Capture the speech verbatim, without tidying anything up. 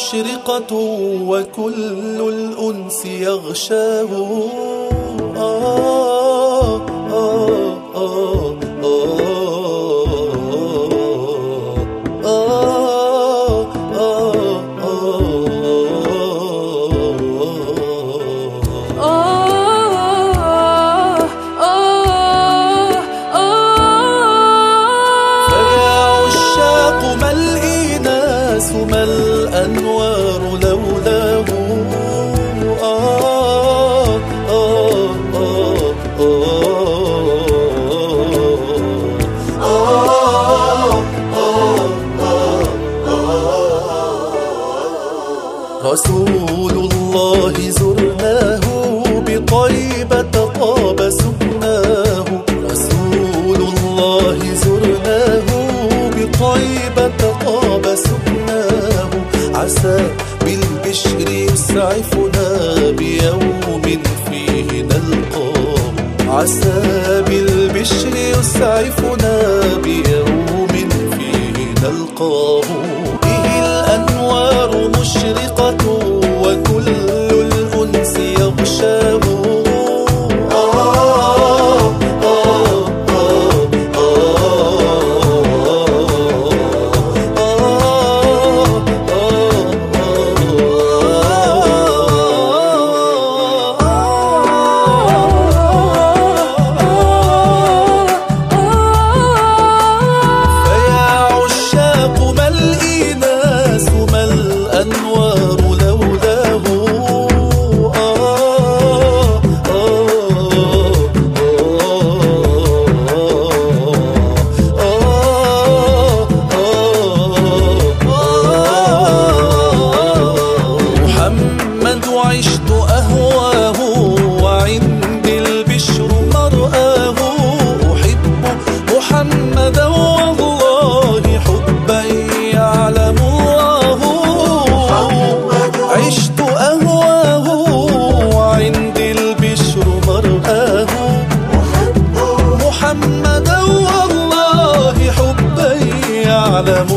مشرقة وكل الأنس يغشاه. آه آه آه ما الأنوار لولاه. آه آه آه آه آه رسول الله زرناه بطيبة طاب سكناه. رسول الله زرناه بطيبة طاب سكناه. عسى بالبشر يسعفنا بيوم فيه نلقاه. عسى بالبشر يسعفنا بيوم فيه نلقاه. به الأنوار مشرقة وكل الأنس يغشاه. عشت أهواه وعندي البشر مرآه. أحب محمدا والله حبا يعلم الله. عشت أهواه وعندي البشر مرآه. محمدا والله حبا يعلم